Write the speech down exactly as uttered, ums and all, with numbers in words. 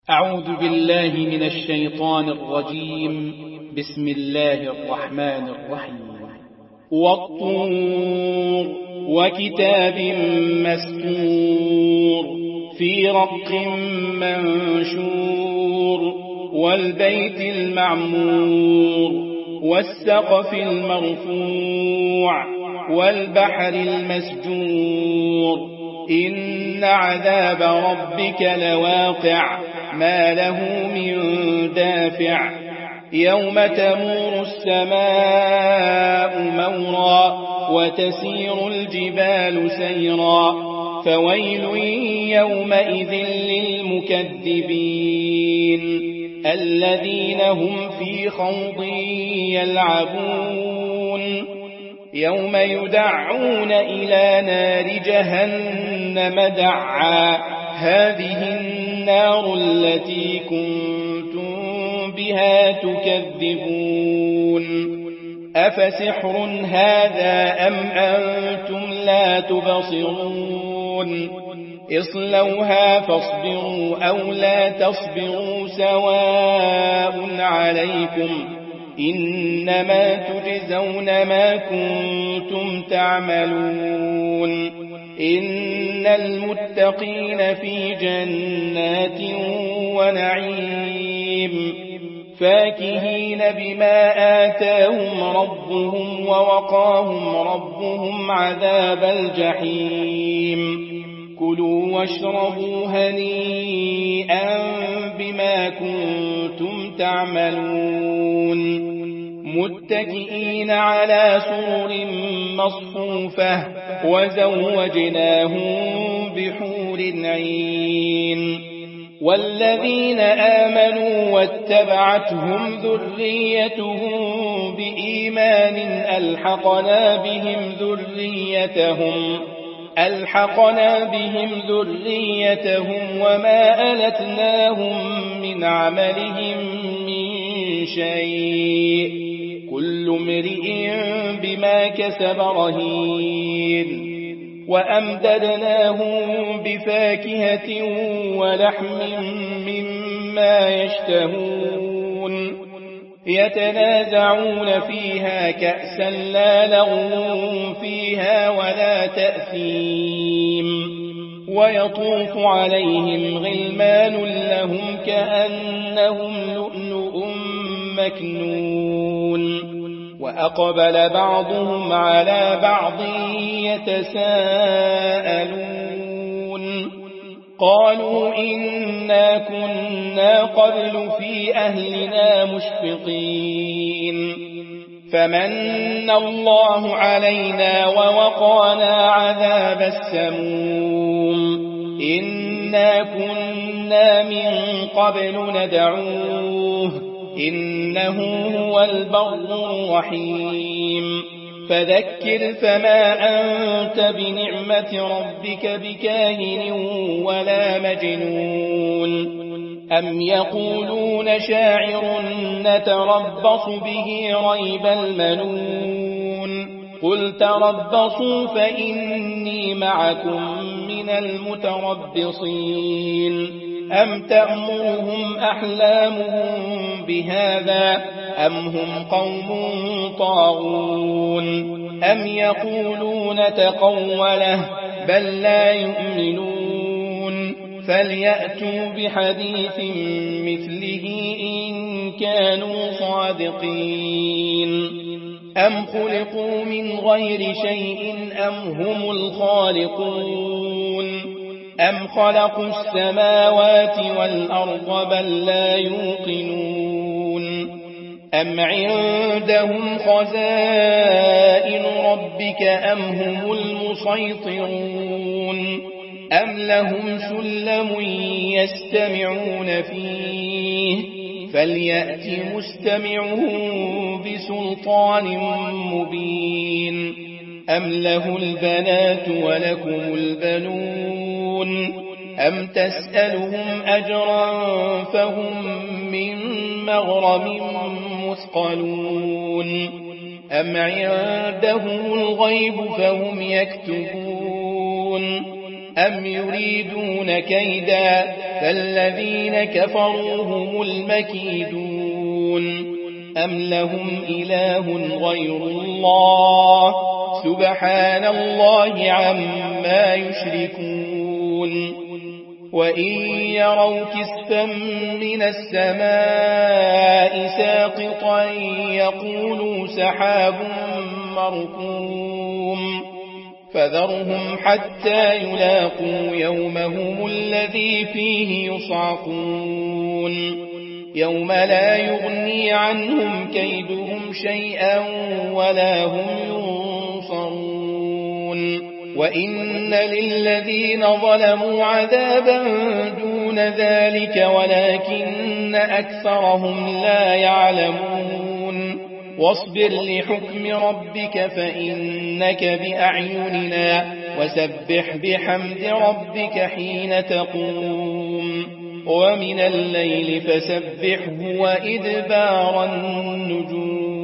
أعوذ بالله من الشيطان الرجيم. بسم الله الرحمن الرحيم. والطور وكتاب مسطور في رق منشور والبيت المعمور والسقف المرفوع والبحر المسجور إن عذاب ربك لواقع ما له من دافع يوم تمور السماء مورا وتسير الجبال سيرا فويل يومئذ للمكذبين الذين هم في خوض يلعبون يوم يدعون إلى نار جهنم دعا هذه النار التي كنتم بها تكذبون أفسحر هذا أم أنتم لا تبصرون اصلوها فاصبروا أو لا تصبروا سواء عليكم إنما تجزون ما كنتم تعملون إن المتقين في جنات ونعيم فاكهين بما آتاهم ربهم ووقاهم ربهم عذاب الجحيم كلوا واشربوا هنيئا بما كنتم تعملون متكئين على سرر مصفوفة وزوجناهم بحور عين والذين آمنوا واتبعتهم ذريتهم بإيمان ألحقنا بهم ذريتهم ألحقنا بهم ذريتهم وما ألتناهم من عملهم من شيء كل امرئ بما كسب رهين وأمددناهم بفاكهة ولحم مما يشتهون يتنازعون فيها كأسا لا لغو فيها ولا تأثيم ويطوف عليهم غلمان لهم كأنهم لؤلؤ مكنون وأقبل بعضهم على بعض يتساءلون قالوا إنا كنا قبل في أهلنا مشفقين فمن الله علينا ووقانا عذاب السموم إنا كنا من قبل ندعوه إنه هو البر الرحيم فذكر فما أنت بنعمة ربك بكاهن ولا مجنون أم يقولون شاعر نتربص به ريب المنون قل تربصوا فإني معكم من المتربصين أم تأمرهم أحلامهم بهذا أم هم قوم طاغون أم يقولون تقوله بل لا يؤمنون فليأتوا بحديث مثله إن كانوا صادقين أم خلقوا من غير شيء أم هم الخالقون أم خلقوا السماوات والأرض بل لا يوقنون أم عندهم خزائن ربك أم هم المسيطرون أم لهم سلم يستمعون فيه فليأت مستمعهم بسلطان مبين أم له البنات ولكم البنون أم تسألهم أجرا فهم من مغرم مثقلون أم عندهم الغيب فهم يكتبون أم يريدون كيدا فالذين كفروا هم المكيدون أم لهم إله غير الله سبحان الله عما يشركون وإن يروا كسفا من السماء ساقطا يقولوا سحاب مركوم فذرهم حتى يلاقوا يومهم الذي فيه يصعقون يوم لا يغني عنهم كيدهم شيئا ولا هم ينصرون وإن للذين ظلموا عذابا دون ذلك ولكن أكثرهم لا يعلمون واصبر لحكم ربك فإنك بأعيننا وسبح بحمد ربك حين تقوم ومن الليل فسبحه وإدبار النجوم